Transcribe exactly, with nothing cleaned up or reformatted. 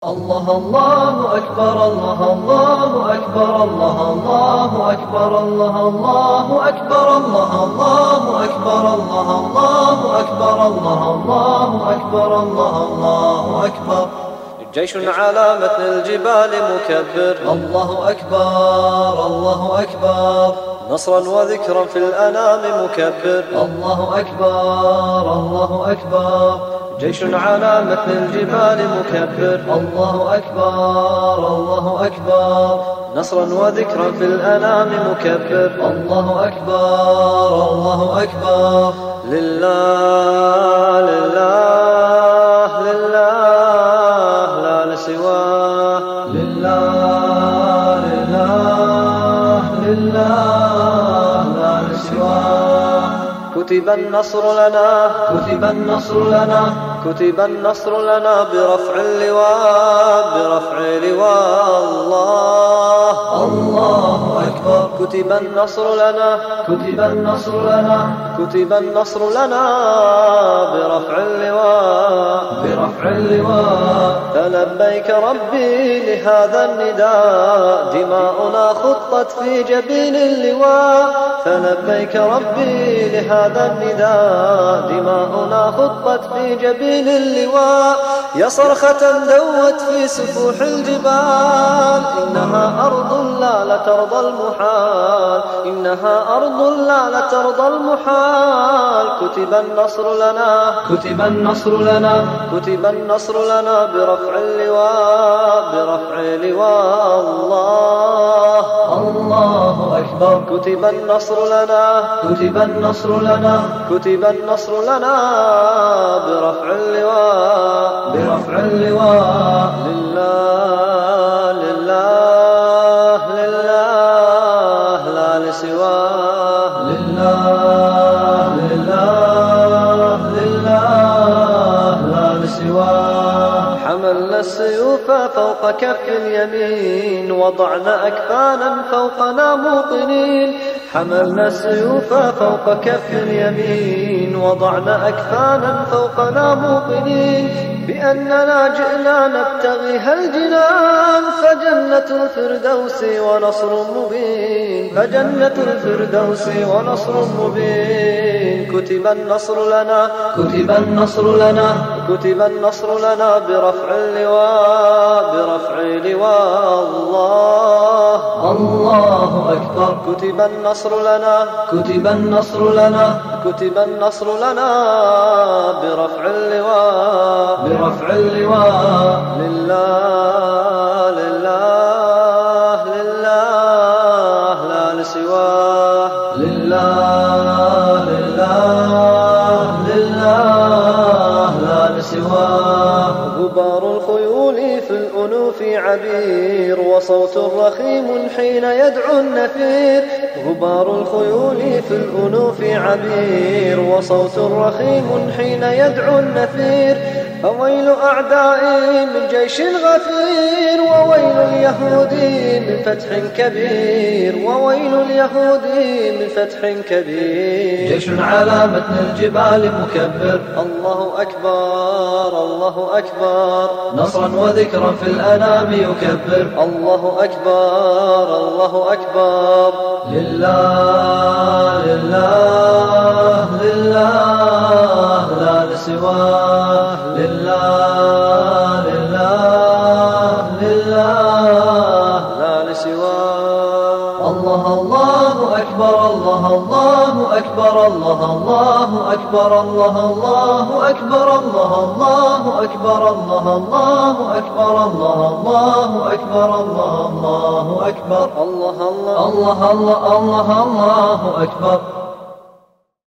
الله الله أكبر الله الله أكبر الله الله أكبر الله الله أكبر الله الله أكبر الله الله أكبر الله الله أكبر الله الله أكبر. جيش على متن الجبال مكبر، الله أكبر الله أكبر. نصرا وذكرا في الأنام مكبر، الله أكبر الله أكبر. جيش على متن الجبال مكبر، الله أكبر الله أكبر. نصرا وذكرا في الأنام مكبر، الله أكبر الله أكبر. لله لله لله لا لسواه، لله لله لله لا لسواه. كتب النصر لنا كتب النصر لنا كتب النصر لنا برفع اللواء برفع لواء الله. الله أكبر. كتب النصر لنا كتب النصر لنا كتب النصر لنا برفع اللواء برفع اللواء. فلبيك ربي لهذا النداء، دماؤنا خطت في جبين اللواء. فلبيك ربي لهذا النداء، دماؤنا خطت في جبين اللواء. يا صرخة دوت في سفوح الجبال، إنها أرض لا لترضى المحال، إنها أرض لا لترضى المحال. كتب النصر لنا كتب النصر لنا كتب النصر لنا برفع اللواء برفع لواء الله. الله أكبر. كتب النصر لنا كتب النصر لنا كتب النصر لنا برفع اللواء برفع اللواء. لله لله لله لا لسواه، لله لله لله لا لسواه. حملنا السيوف فوق كف اليمين، وضعنا أكفانا فوقنا موطنين. حملنا السيوف فوق كف اليمين، وضعنا أكفانا فوقنا موطنين. بأننا جئنا نبتغيها الجنان، فجنة الفردوس ونصر مبين، فجنة الفردوس ونصر مبين. كتب النصر لنا كتب النصر لنا كتب النصر لنا برفع اللواء برفع لواء الله. الله أكبر. كتب النصر لنا كتب النصر لنا كتب النصر لنا برفع اللواء برفع اللواء. لله لله لله لا لسواه، لله لله لله لا لسواه. غبار الخيول في الأنوف عبير، وصوت رخيم حين يدعو النفير. غبار الخيول في الأنوف عبير، وصوت رخيم حين يدعو النفير. فويل أعدائي من جيش غفير، وويل اليهود من فتح كبير، وويل اليهود من فتح كبير. جيش على متن الجبال مكبر، الله أكبر الله أكبر. نصرا وذكرا في الأنام يكبر، الله أكبر الله أكبر. لله لله لله لا لسواه، لله لله لله لا لسواه. الله الله أكبر الله الله أكبر الله الله أكبر الله الله أكبر الله الله أكبر الله الله أكبر الله الله أكبر الله الله أكبر الله الله الله الله الله الله أكبر.